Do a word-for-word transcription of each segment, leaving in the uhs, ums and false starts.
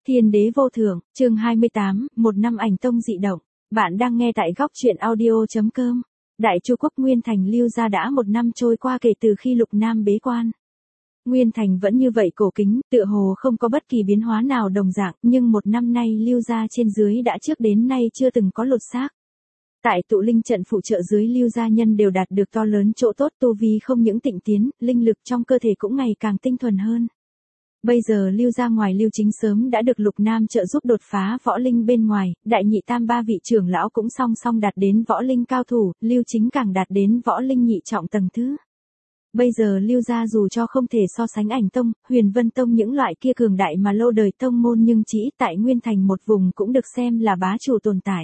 Thiên đế vô thượng, chương hai mươi tám, một năm ảnh tông dị động. Bạn đang nghe tại góc truyện audio chấm com. Đại Chu quốc Nguyên Thành Lưu gia đã một năm trôi qua kể từ khi Lục Nam bế quan. Nguyên Thành vẫn như vậy cổ kính, tựa hồ không có bất kỳ biến hóa nào đồng dạng, nhưng một năm nay Lưu gia trên dưới đã trước đến nay chưa từng có lột xác. Tại tụ linh trận phụ trợ dưới Lưu gia nhân đều đạt được to lớn chỗ tốt, tu vi không những tịnh tiến, linh lực trong cơ thể cũng ngày càng tinh thuần hơn. Bây giờ Lưu gia ngoài Lưu Chính sớm đã được Lục Nam trợ giúp đột phá võ linh bên ngoài, đại nhị tam ba vị trưởng lão cũng song song đạt đến võ linh cao thủ, Lưu Chính càng đạt đến võ linh nhị trọng tầng thứ. Bây giờ Lưu gia dù cho không thể so sánh Ảnh Tông, Huyền Vân Tông những loại kia cường đại mà lâu đời tông môn, nhưng chỉ tại Nguyên Thành một vùng cũng được xem là bá chủ tồn tại.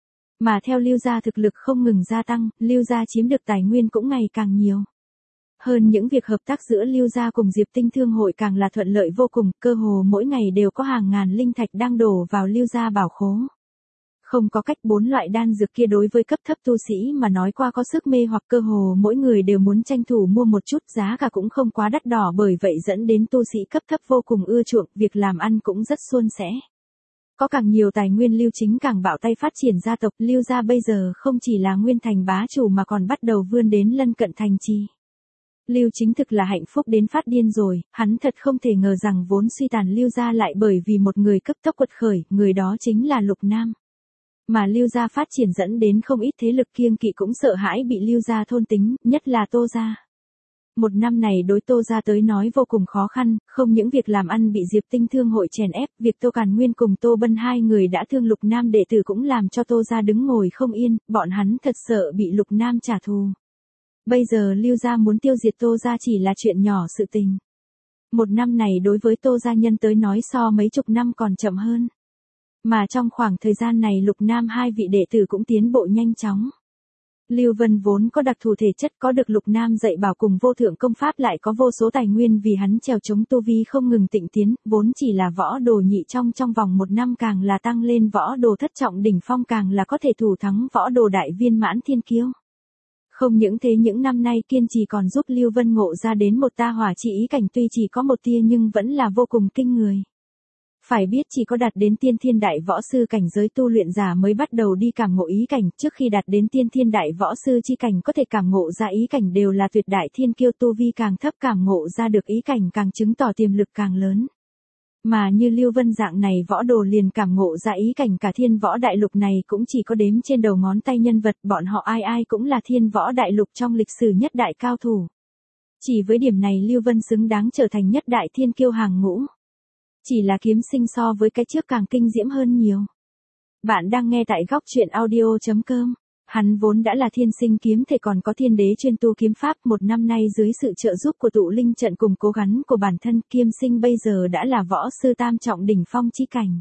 Mà theo Lưu gia thực lực không ngừng gia tăng, Lưu gia chiếm được tài nguyên cũng ngày càng nhiều. Hơn những việc hợp tác giữa Lưu gia cùng Diệp Tinh Thương hội càng là thuận lợi vô cùng, cơ hồ mỗi ngày đều có hàng ngàn linh thạch đang đổ vào Lưu gia bảo khố. Không có cách, bốn loại đan dược kia đối với cấp thấp tu sĩ mà nói qua có sức mê hoặc, cơ hồ mỗi người đều muốn tranh thủ mua một chút, giá cả cũng không quá đắt đỏ, bởi vậy dẫn đến tu sĩ cấp thấp vô cùng ưa chuộng, việc làm ăn cũng rất suôn sẻ. Có càng nhiều tài nguyên, Lưu Chính càng bạo tay phát triển gia tộc. Lưu gia bây giờ không chỉ là Nguyên Thành bá chủ mà còn bắt đầu vươn đến lân cận thành trì. Lưu Chính thực là hạnh phúc đến phát điên rồi, hắn thật không thể ngờ rằng vốn suy tàn Lưu gia lại bởi vì một người cấp tốc quật khởi, người đó chính là Lục Nam. Mà Lưu gia phát triển dẫn đến không ít thế lực kiêng kỵ cũng sợ hãi bị Lưu gia thôn tính, nhất là Tô gia. Một năm này đối Tô gia tới nói vô cùng khó khăn, không những việc làm ăn bị Diệp Tinh Thương hội chèn ép, việc Tô Càn Nguyên cùng Tô Bân hai người đã thương Lục Nam đệ tử cũng làm cho Tô gia đứng ngồi không yên, bọn hắn thật sợ bị Lục Nam trả thù. Bây giờ Lưu gia muốn tiêu diệt Tô gia chỉ là chuyện nhỏ sự tình. Một năm này đối với Tô gia nhân tới nói so mấy chục năm còn chậm hơn. Mà trong khoảng thời gian này Lục Nam hai vị đệ tử cũng tiến bộ nhanh chóng. Lưu Vân vốn có đặc thù thể chất, có được Lục Nam dạy bảo cùng vô thượng công pháp, lại có vô số tài nguyên vì hắn trèo chống tu vi không ngừng tịnh tiến, vốn chỉ là võ đồ nhị trong trong vòng một năm càng là tăng lên võ đồ thất trọng đỉnh phong, càng là có thể thủ thắng võ đồ đại viên mãn thiên kiêu. Không những thế, những năm nay kiên trì còn giúp Lưu Vân ngộ ra đến một ta hỏa chỉ ý cảnh, tuy chỉ có một tia nhưng vẫn là vô cùng kinh người. Phải biết chỉ có đạt đến tiên thiên đại võ sư cảnh giới tu luyện giả mới bắt đầu đi cảm ngộ ý cảnh, trước khi đạt đến tiên thiên đại võ sư chi cảnh có thể cảm ngộ ra ý cảnh đều là tuyệt đại thiên kiêu, tu vi càng thấp cảm ngộ ra được ý cảnh càng chứng tỏ tiềm lực càng lớn. Mà như Lưu Vân dạng này võ đồ liền cảm ngộ ra ý cảnh cả thiên võ đại lục này cũng chỉ có đếm trên đầu ngón tay nhân vật, bọn họ ai ai cũng là thiên võ đại lục trong lịch sử nhất đại cao thủ. Chỉ với điểm này Lưu Vân xứng đáng trở thành nhất đại thiên kiêu hàng ngũ. Chỉ là kiếm sinh so với cái trước càng kinh diễm hơn nhiều. Bạn đang nghe tại góc truyện audio chấm com. Hắn vốn đã là thiên sinh kiếm thể, còn có thiên đế chuyên tu kiếm pháp, một năm nay dưới sự trợ giúp của tụ linh trận cùng cố gắng của bản thân, kiếm sinh bây giờ đã là võ sư tam trọng đỉnh phong chi cảnh.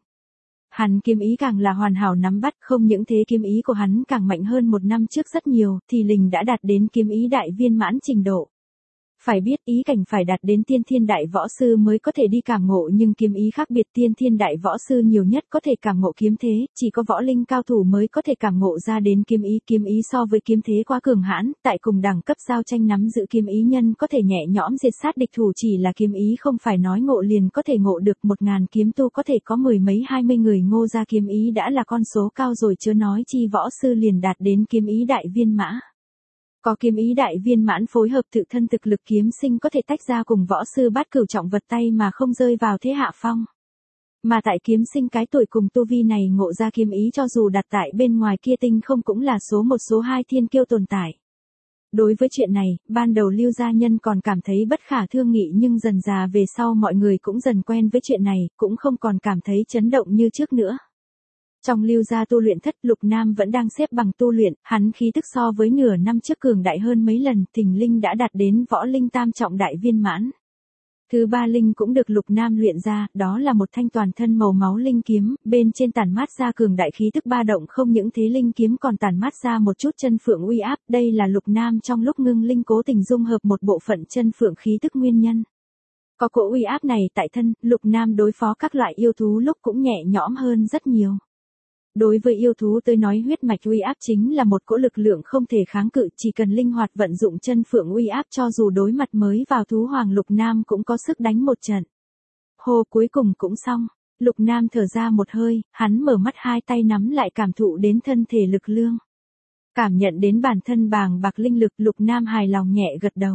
Hắn kiếm ý càng là hoàn hảo nắm bắt, không những thế kiếm ý của hắn càng mạnh hơn một năm trước rất nhiều, thì linh đã đạt đến kiếm ý đại viên mãn trình độ. Phải biết ý cảnh phải đạt đến tiên thiên đại võ sư mới có thể đi cảm ngộ, nhưng kiếm ý khác biệt, tiên thiên đại võ sư nhiều nhất có thể cảm ngộ kiếm thế, chỉ có võ linh cao thủ mới có thể cảm ngộ ra đến kiếm ý. Kiếm ý so với kiếm thế quá cường hãn, tại cùng đẳng cấp giao tranh nắm giữ kiếm ý nhân có thể nhẹ nhõm diệt sát địch thủ, chỉ là kiếm ý không phải nói ngộ liền có thể ngộ được, một ngàn kiếm tu có thể có mười mấy hai mươi người ngô ra kiếm ý đã là con số cao rồi, chớ nói chi võ sư liền đạt đến kiếm ý đại viên mã. Có kiếm ý đại viên mãn phối hợp tự thân thực lực, kiếm sinh có thể tách ra cùng võ sư bát cửu trọng vật tay mà không rơi vào thế hạ phong. Mà tại kiếm sinh cái tuổi cùng tu vi này ngộ ra kiếm ý, cho dù đặt tại bên ngoài kia tinh không cũng là số một số hai thiên kiêu tồn tại. Đối với chuyện này, ban đầu Lưu gia nhân còn cảm thấy bất khả thương nghị, nhưng dần dà về sau mọi người cũng dần quen với chuyện này, cũng không còn cảm thấy chấn động như trước nữa. Trong Lưu gia tu luyện thất, Lục Nam vẫn đang xếp bằng tu luyện, hắn khí tức so với nửa năm trước cường đại hơn mấy lần, thình linh đã đạt đến võ linh tam trọng đại viên mãn. Thứ ba linh cũng được Lục Nam luyện ra, đó là một thanh toàn thân màu máu linh kiếm, bên trên tản mát ra cường đại khí tức ba động, không những thế linh kiếm còn tản mát ra một chút chân phượng uy áp, đây là Lục Nam trong lúc ngưng linh cố tình dung hợp một bộ phận chân phượng khí tức nguyên nhân. Có cỗ uy áp này tại thân, Lục Nam đối phó các loại yêu thú lúc cũng nhẹ nhõm hơn rất nhiều. Đối với yêu thú tới nói, huyết mạch uy áp chính là một cỗ lực lượng không thể kháng cự, chỉ cần linh hoạt vận dụng chân phượng uy áp, cho dù đối mặt mới vào thú hoàng, Lục Nam cũng có sức đánh một trận. Hô, cuối cùng cũng xong. Lục Nam thở ra một hơi, hắn mở mắt hai tay nắm lại cảm thụ đến thân thể lực lương. Cảm nhận đến bản thân bàng bạc linh lực, Lục Nam hài lòng nhẹ gật đầu.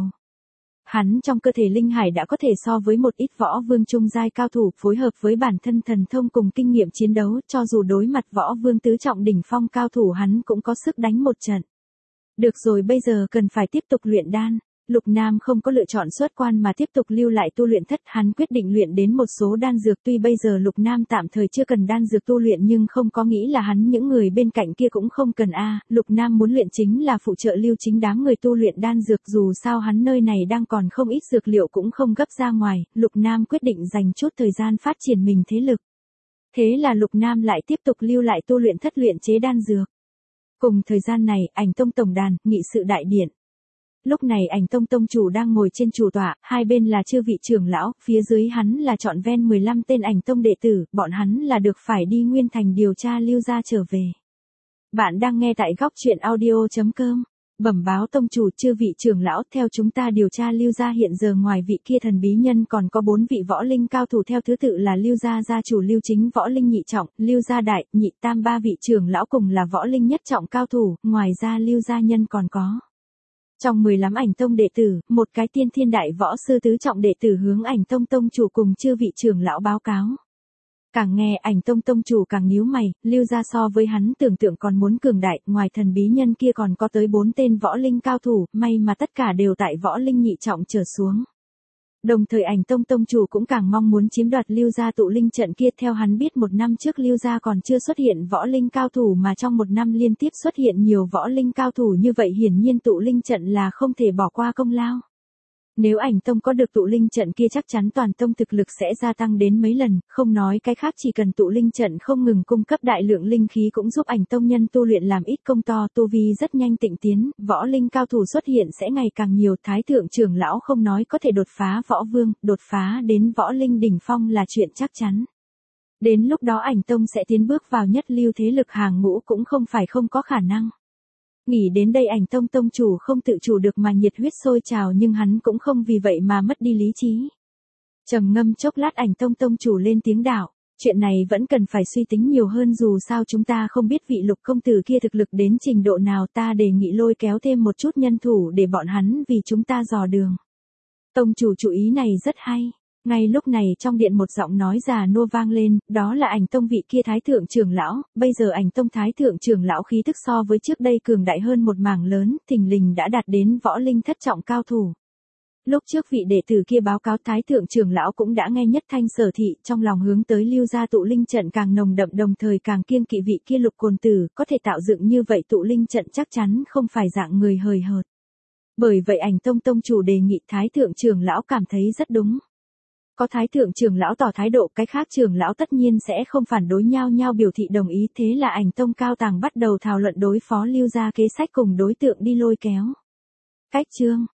Hắn trong cơ thể linh hải đã có thể so với một ít võ vương trung giai cao thủ, phối hợp với bản thân thần thông cùng kinh nghiệm chiến đấu, cho dù đối mặt võ vương tứ trọng đỉnh phong cao thủ hắn cũng có sức đánh một trận. Được rồi, bây giờ cần phải tiếp tục luyện đan. Lục Nam không có lựa chọn xuất quan mà tiếp tục lưu lại tu luyện thất, hắn quyết định luyện đến một số đan dược, tuy bây giờ Lục Nam tạm thời chưa cần đan dược tu luyện nhưng không có nghĩ là hắn những người bên cạnh kia cũng không cần a. À, Lục Nam muốn luyện chính là phụ trợ Lưu Chính đám người tu luyện đan dược, dù sao hắn nơi này đang còn không ít dược liệu cũng không gấp ra ngoài, Lục Nam quyết định dành chút thời gian phát triển mình thế lực. Thế là Lục Nam lại tiếp tục lưu lại tu luyện thất luyện chế đan dược. Cùng thời gian này, Ảnh Tông tổng đàn, nghị sự đại điện. Lúc này Ảnh Tông tông chủ đang ngồi trên chủ tọa, hai bên là chư vị trưởng lão, phía dưới hắn là trọn ven mười lăm tên Ảnh Tông đệ tử, bọn hắn là được phải đi Nguyên Thành điều tra Lưu gia trở về. Bạn đang nghe tại góc truyện audio chấm com. Bẩm báo tông chủ, chư vị trưởng lão, theo chúng ta điều tra Lưu gia hiện giờ ngoài vị kia thần bí nhân còn có bốn vị võ linh cao thủ theo thứ tự là Lưu gia gia chủ Lưu Chính võ linh nhị trọng, Lưu gia đại, nhị tam ba vị trưởng lão cùng là võ linh nhất trọng cao thủ, ngoài ra Lưu gia nhân còn có. Trong mười lăm Ảnh Tông đệ tử, một cái tiên thiên đại võ sư tứ trọng đệ tử hướng Ảnh Tông tông chủ cùng chư vị trưởng lão báo cáo. Càng nghe Ảnh Tông tông chủ càng nhíu mày, Lưu gia so với hắn tưởng tượng còn muốn cường đại, ngoài thần bí nhân kia còn có tới bốn tên võ linh cao thủ, may mà tất cả đều tại võ linh nhị trọng trở xuống. Đồng thời Ảnh Tông tông chủ cũng càng mong muốn chiếm đoạt Lưu gia tụ linh trận kia, theo hắn biết một năm trước Lưu gia còn chưa xuất hiện võ linh cao thủ mà trong một năm liên tiếp xuất hiện nhiều võ linh cao thủ như vậy, hiển nhiên tụ linh trận là không thể bỏ qua công lao. Nếu Ảnh Tông có được tụ linh trận kia chắc chắn toàn tông thực lực sẽ gia tăng đến mấy lần, không nói cái khác, chỉ cần tụ linh trận không ngừng cung cấp đại lượng linh khí cũng giúp Ảnh Tông nhân tu luyện làm ít công to, tu vi rất nhanh tịnh tiến, võ linh cao thủ xuất hiện sẽ ngày càng nhiều, thái thượng trưởng lão không nói có thể đột phá võ vương, đột phá đến võ linh đỉnh phong là chuyện chắc chắn. Đến lúc đó Ảnh Tông sẽ tiến bước vào nhất lưu thế lực hàng ngũ cũng không phải không có khả năng. Nghĩ đến đây Ảnh Tông tông chủ không tự chủ được mà nhiệt huyết sôi trào, nhưng hắn cũng không vì vậy mà mất đi lý trí. Trầm ngâm chốc lát Ảnh Tông tông chủ lên tiếng đạo, chuyện này vẫn cần phải suy tính nhiều hơn, dù sao chúng ta không biết vị Lục công tử kia thực lực đến trình độ nào, ta đề nghị lôi kéo thêm một chút nhân thủ để bọn hắn vì chúng ta dò đường. Tông chủ chủ ý này rất hay. Ngay lúc này trong điện một giọng nói già nua vang lên, đó là Ảnh Tông vị kia thái thượng trưởng lão, bây giờ Ảnh Tông thái thượng trưởng lão khí tức so với trước đây cường đại hơn một mảng lớn, thình lình đã đạt đến võ linh thất trọng cao thủ. Lúc trước vị đệ tử kia báo cáo thái thượng trưởng lão cũng đã nghe nhất thanh sở thị, trong lòng hướng tới Lưu gia tụ linh trận càng nồng đậm, đồng thời càng kiêng kỵ vị kia Lục cồn tử, có thể tạo dựng như vậy tụ linh trận chắc chắn không phải dạng người hời hợt. Bởi vậy Ảnh Tông tông chủ đề nghị thái thượng trưởng lão cảm thấy rất đúng. Có thái thượng trưởng lão tỏ thái độ, cái khác trưởng lão tất nhiên sẽ không phản đối, nhau nhau biểu thị đồng ý, thế là Ảnh Tông cao tầng bắt đầu thảo luận đối phó Lưu gia kế sách cùng đối tượng đi lôi kéo. Cách chương